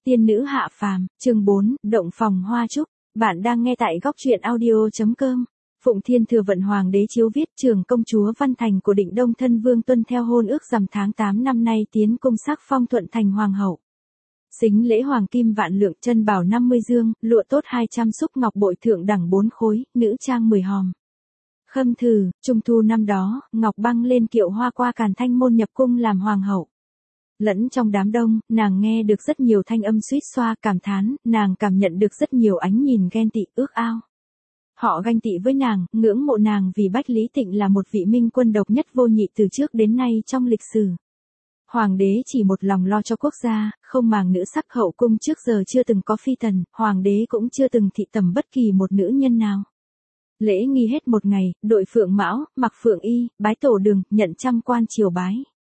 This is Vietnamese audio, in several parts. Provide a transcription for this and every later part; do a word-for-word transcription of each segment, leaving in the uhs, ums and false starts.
Tiên nữ hạ phàm, chương bốn, động phòng hoa trúc. Bạn đang nghe tại góc truyện audio.com. Phụng Thiên Thừa Vận Hoàng đế chiếu viết Trường công chúa Văn Thành của Định Đông Thân Vương tuân theo hôn ước rằm tháng tám năm nay tiến cung sắc phong thuận thành hoàng hậu. Xính lễ hoàng kim vạn lượng, chân bảo năm mươi dương, lụa tốt hai trăm xúc, ngọc bội thượng đẳng bốn khối, nữ trang mười hòm. Khâm thử, trung thu năm đó, Ngọc Băng lên kiệu hoa qua Càn Thanh môn nhập cung làm hoàng hậu. Lẫn trong đám đông, nàng nghe được rất nhiều thanh âm suýt xoa cảm thán, nàng cảm nhận được rất nhiều ánh nhìn ghen tị ước ao. Họ ganh tị với nàng, ngưỡng mộ nàng vì Bách Lý Tịnh là một vị minh quân độc nhất vô nhị từ trước đến nay trong lịch sử. Hoàng đế chỉ một lòng lo cho quốc gia, không màng nữ sắc, hậu cung trước giờ chưa từng có phi tần, hoàng đế cũng chưa từng thị tầm bất kỳ một nữ nhân nào. Lễ nghi hết một ngày, đội phượng mão, mặc phượng y, bái tổ đường, nhận trăm quan triều bái.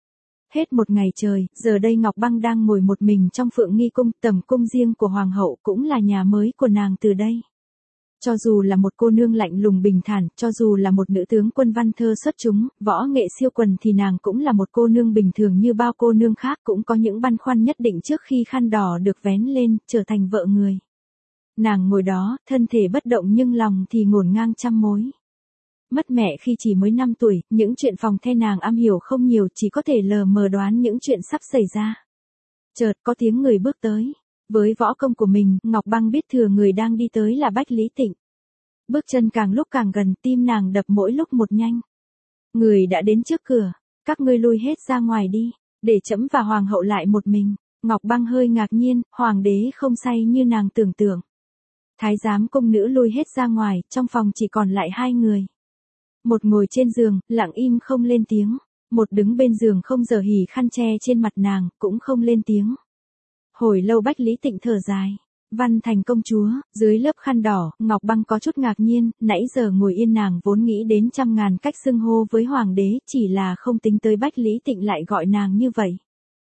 Hết một ngày trời, giờ đây Ngọc Băng đang ngồi một mình trong phượng nghi cung, tầm cung riêng của hoàng hậu cũng là nhà mới của nàng từ đây. Cho dù là một cô nương lạnh lùng bình thản, cho dù là một nữ tướng quân văn thơ xuất chúng, võ nghệ siêu quần thì nàng cũng là một cô nương bình thường như bao cô nương khác, cũng có những băn khoăn nhất định trước khi khăn đỏ được vén lên, trở thành vợ người. Nàng ngồi đó, thân thể bất động nhưng lòng thì ngổn ngang trăm mối. Mất mẹ khi chỉ mới năm tuổi, những chuyện phòng the nàng am hiểu không nhiều, chỉ có thể lờ mờ đoán những chuyện sắp xảy ra. Chợt có tiếng người bước tới. Với võ công của mình, Ngọc Băng biết thừa người đang đi tới là Bách Lý Tịnh. Bước chân càng lúc càng gần, tim nàng đập mỗi lúc một nhanh. Người đã đến trước cửa, các ngươi lui hết ra ngoài đi, để trẫm và hoàng hậu lại một mình. Ngọc Băng hơi ngạc nhiên, hoàng đế không say như nàng tưởng tượng. Thái giám cung nữ lui hết ra ngoài, trong phòng chỉ còn lại hai người. Một ngồi trên giường, lặng im không lên tiếng. Một đứng bên giường không giờ hỉ khăn che trên mặt nàng, cũng không lên tiếng. Hồi lâu Bách Lý Tịnh thở dài. Văn Thành công chúa, dưới lớp khăn đỏ, Ngọc Băng có chút ngạc nhiên, nãy giờ ngồi yên nàng vốn nghĩ đến trăm ngàn cách xưng hô với hoàng đế, chỉ là không tính tới Bách Lý Tịnh lại gọi nàng như vậy.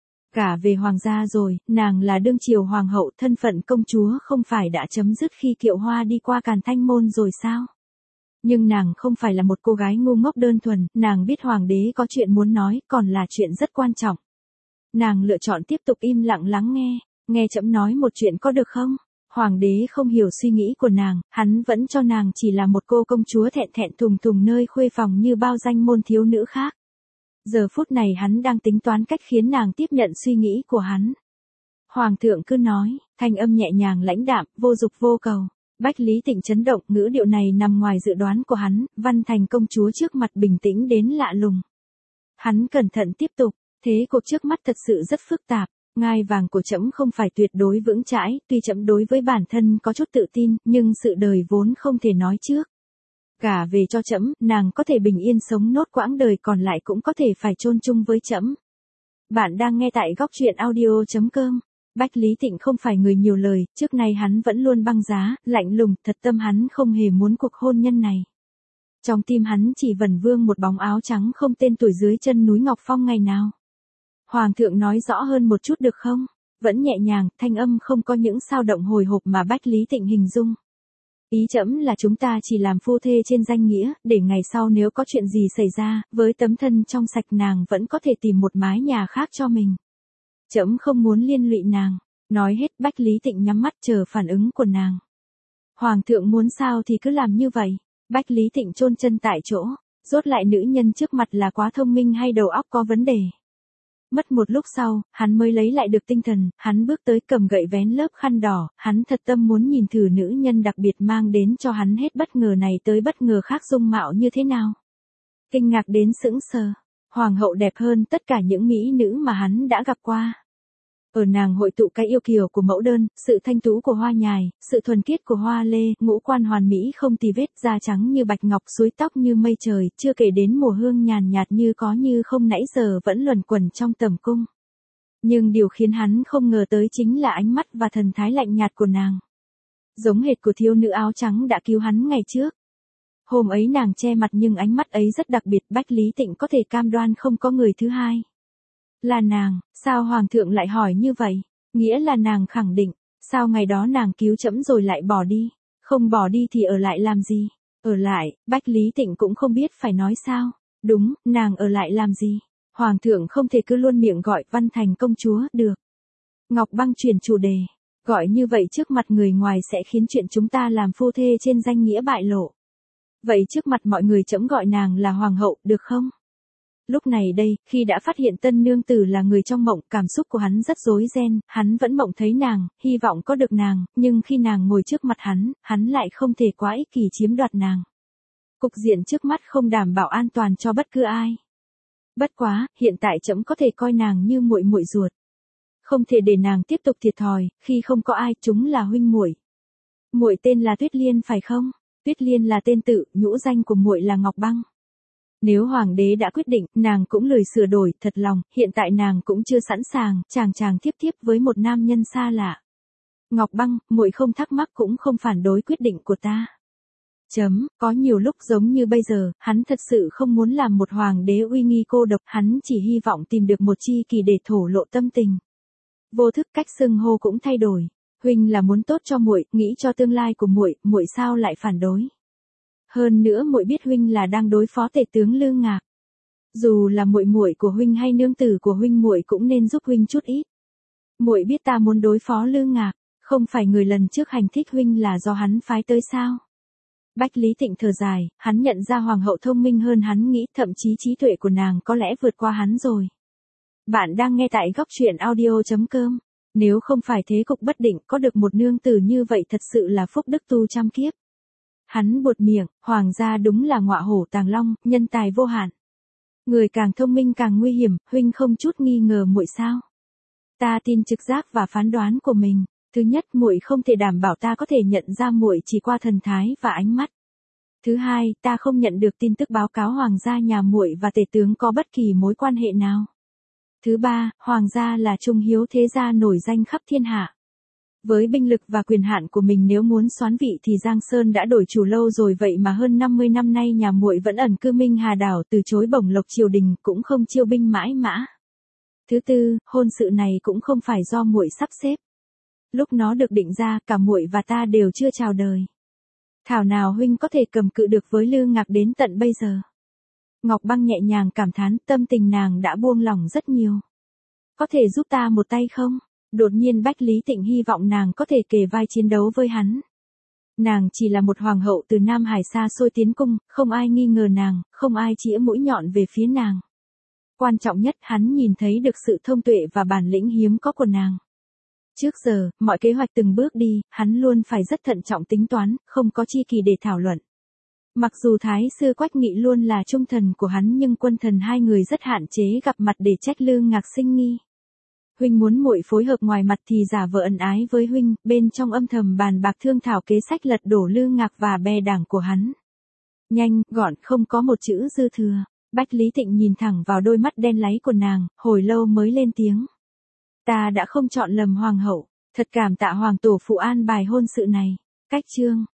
Cả về hoàng gia rồi, nàng là đương triều hoàng hậu, thân phận công chúa không phải đã chấm dứt khi kiệu hoa đi qua Càn Thanh môn rồi sao? Nhưng nàng không phải là một cô gái ngu ngốc đơn thuần, nàng biết hoàng đế có chuyện muốn nói, còn là chuyện rất quan trọng. Nàng lựa chọn tiếp tục im lặng lắng nghe, nghe trẫm nói một chuyện có được không? Hoàng đế không hiểu suy nghĩ của nàng, hắn vẫn cho nàng chỉ là một cô công chúa thẹn thẹn thùng thùng nơi khuê phòng như bao danh môn thiếu nữ khác. Giờ phút này hắn đang tính toán cách khiến nàng tiếp nhận suy nghĩ của hắn. Hoàng thượng cứ nói, thanh âm nhẹ nhàng lãnh đạm, vô dục vô cầu. Bách Lý Tịnh chấn động, ngữ điệu này nằm ngoài dự đoán của hắn, Văn Thành công chúa trước mặt bình tĩnh đến lạ lùng. Hắn cẩn thận tiếp tục, thế cuộc trước mắt thật sự rất phức tạp, ngai vàng của trẫm không phải tuyệt đối vững chãi, tuy trẫm đối với bản thân có chút tự tin, nhưng sự đời vốn không thể nói trước. Cả về cho trẫm, nàng có thể bình yên sống nốt quãng đời còn lại cũng có thể phải chôn chung với trẫm. Bạn đang nghe tại góc truyện audio.com. Bách Lý Tịnh không phải người nhiều lời, trước nay hắn vẫn luôn băng giá, lạnh lùng, thật tâm hắn không hề muốn cuộc hôn nhân này. Trong tim hắn chỉ vẩn vương một bóng áo trắng không tên tuổi dưới chân núi Ngọc Phong ngày nào. Hoàng thượng nói rõ hơn một chút được không? Vẫn nhẹ nhàng, thanh âm không có những sao động hồi hộp mà Bách Lý Tịnh hình dung. Ý trẫm là chúng ta chỉ làm phu thê trên danh nghĩa, để ngày sau nếu có chuyện gì xảy ra, với tấm thân trong sạch nàng vẫn có thể tìm một mái nhà khác cho mình. Trẫm không muốn liên lụy nàng. Nói hết, Bách Lý Tịnh nhắm mắt chờ phản ứng của nàng. Hoàng thượng muốn sao thì cứ làm như vậy. Bách Lý Tịnh chôn chân tại chỗ, rốt lại nữ nhân trước mặt là quá thông minh hay đầu óc có vấn đề. Mất một lúc sau, hắn mới lấy lại được tinh thần, hắn bước tới cầm gậy vén lớp khăn đỏ, hắn thật tâm muốn nhìn thử nữ nhân đặc biệt mang đến cho hắn hết bất ngờ này tới bất ngờ khác dung mạo như thế nào. Kinh ngạc đến sững sờ, hoàng hậu đẹp hơn tất cả những mỹ nữ mà hắn đã gặp qua. Ở nàng hội tụ cái yêu kiều của mẫu đơn, sự thanh tú của hoa nhài, sự thuần khiết của hoa lê, ngũ quan hoàn mỹ không tì vết, da trắng như bạch ngọc, suối tóc như mây trời, chưa kể đến mùi hương nhàn nhạt như có như không nãy giờ vẫn luẩn quẩn trong tầm cung. Nhưng điều khiến hắn không ngờ tới chính là ánh mắt và thần thái lạnh nhạt của nàng. Giống hệt của thiếu nữ áo trắng đã cứu hắn ngày trước. Hôm ấy nàng che mặt nhưng ánh mắt ấy rất đặc biệt, Bách Lý Tịnh có thể cam đoan không có người thứ hai. Là nàng, sao hoàng thượng lại hỏi như vậy? Nghĩa là nàng khẳng định, sao ngày đó nàng cứu trẫm rồi lại bỏ đi? Không bỏ đi thì ở lại làm gì? Ở lại, Bách Lý Tịnh cũng không biết phải nói sao. Đúng, nàng ở lại làm gì? Hoàng thượng không thể cứ luôn miệng gọi Văn Thành công chúa, được. Ngọc Băng chuyển chủ đề. Gọi như vậy trước mặt người ngoài sẽ khiến chuyện chúng ta làm phu thê trên danh nghĩa bại lộ. Vậy trước mặt mọi người trẫm gọi nàng là hoàng hậu, được không? Lúc này đây, khi đã phát hiện tân nương tử là người trong mộng, cảm xúc của hắn rất rối ren, hắn vẫn mộng thấy nàng, hy vọng có được nàng, nhưng khi nàng ngồi trước mặt hắn, hắn lại không thể quá ích kỷ chiếm đoạt nàng. Cục diện trước mắt không đảm bảo an toàn cho bất cứ ai. Bất quá, hiện tại trẫm có thể coi nàng như muội muội ruột. Không thể để nàng tiếp tục thiệt thòi, khi không có ai, chúng là huynh muội. Muội tên là Tuyết Liên phải không? Tuyết Liên là tên tự, nhũ danh của muội là Ngọc Băng. Nếu hoàng đế đã quyết định, nàng cũng lười sửa đổi, thật lòng, hiện tại nàng cũng chưa sẵn sàng, chàng chàng tiếp tiếp với một nam nhân xa lạ. Ngọc Băng, muội không thắc mắc cũng không phản đối quyết định của ta. Chấm, có nhiều lúc giống như bây giờ, hắn thật sự không muốn làm một hoàng đế uy nghi cô độc, hắn chỉ hy vọng tìm được một tri kỷ để thổ lộ tâm tình. Vô thức cách xưng hô cũng thay đổi. Huynh là muốn tốt cho muội, nghĩ cho tương lai của muội, muội sao lại phản đối? Hơn nữa muội biết huynh là đang đối phó tể tướng Lương Ngạc. Dù là muội muội của huynh hay nương tử của huynh, muội cũng nên giúp huynh chút ít. Muội biết ta muốn đối phó Lương Ngạc, không phải người lần trước hành thích huynh là do hắn phái tới sao? Bách Lý Tịnh thở dài, hắn nhận ra hoàng hậu thông minh hơn hắn nghĩ, thậm chí trí tuệ của nàng có lẽ vượt qua hắn rồi. Bạn đang nghe tại góc truyện audio chấm com. Nếu không phải thế cục bất định, có được một nương tử như vậy thật sự là phúc đức tu trăm kiếp. Hắn buột miệng, hoàng gia đúng là ngọa hổ tàng long, nhân tài vô hạn. Người càng thông minh càng nguy hiểm, huynh không chút nghi ngờ muội sao? Ta tin trực giác và phán đoán của mình. Thứ nhất, muội không thể đảm bảo ta có thể nhận ra muội chỉ qua thần thái và ánh mắt. Thứ hai, ta không nhận được tin tức báo cáo hoàng gia nhà muội và tể tướng có bất kỳ mối quan hệ nào. Thứ ba, hoàng gia là trung hiếu thế gia nổi danh khắp thiên hạ. Với binh lực và quyền hạn của mình, nếu muốn soán vị thì Giang Sơn đã đổi chủ lâu rồi, vậy mà hơn năm mươi năm nay nhà muội vẫn ẩn cư Minh Hà đảo, từ chối bổng lộc triều đình, cũng không chiêu binh mãi mã. Thứ tư, hôn sự này cũng không phải do muội sắp xếp. Lúc nó được định ra, cả muội và ta đều chưa chào đời. Thảo nào huynh có thể cầm cự được với Lương Ngạc đến tận bây giờ. Ngọc Băng nhẹ nhàng cảm thán, tâm tình nàng đã buông lỏng rất nhiều. Có thể giúp ta một tay không? Đột nhiên Bách Lý Tịnh hy vọng nàng có thể kề vai chiến đấu với hắn. Nàng chỉ là một hoàng hậu từ Nam Hải xa xôi tiến cung, không ai nghi ngờ nàng, không ai chĩa mũi nhọn về phía nàng. Quan trọng nhất, hắn nhìn thấy được sự thông tuệ và bản lĩnh hiếm có của nàng. Trước giờ, mọi kế hoạch từng bước đi, hắn luôn phải rất thận trọng tính toán, không có chi kỳ để thảo luận. Mặc dù Thái sư Quách Nghị luôn là trung thần của hắn, nhưng quân thần hai người rất hạn chế gặp mặt để trách Lương Ngạc sinh nghi. Huynh muốn muội phối hợp ngoài mặt thì giả vờ ân ái với huynh, bên trong âm thầm bàn bạc thương thảo kế sách lật đổ Lương Ngạc và bè đảng của hắn. Nhanh, gọn, không có một chữ dư thừa. Bách Lý Tịnh nhìn thẳng vào đôi mắt đen láy của nàng, hồi lâu mới lên tiếng. Ta đã không chọn lầm hoàng hậu, thật cảm tạ hoàng tổ phụ an bài hôn sự này. Cách chương